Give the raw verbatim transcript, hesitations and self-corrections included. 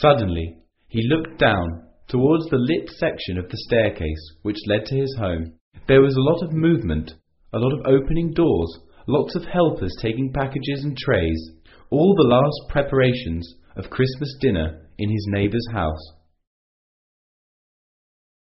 Suddenly, he looked down towards the lit section of the staircase which led to his home. There was a lot of movement, a lot of opening doors, lots of helpers taking packages and trays, all the last preparations of Christmas dinner in his neighbour's house.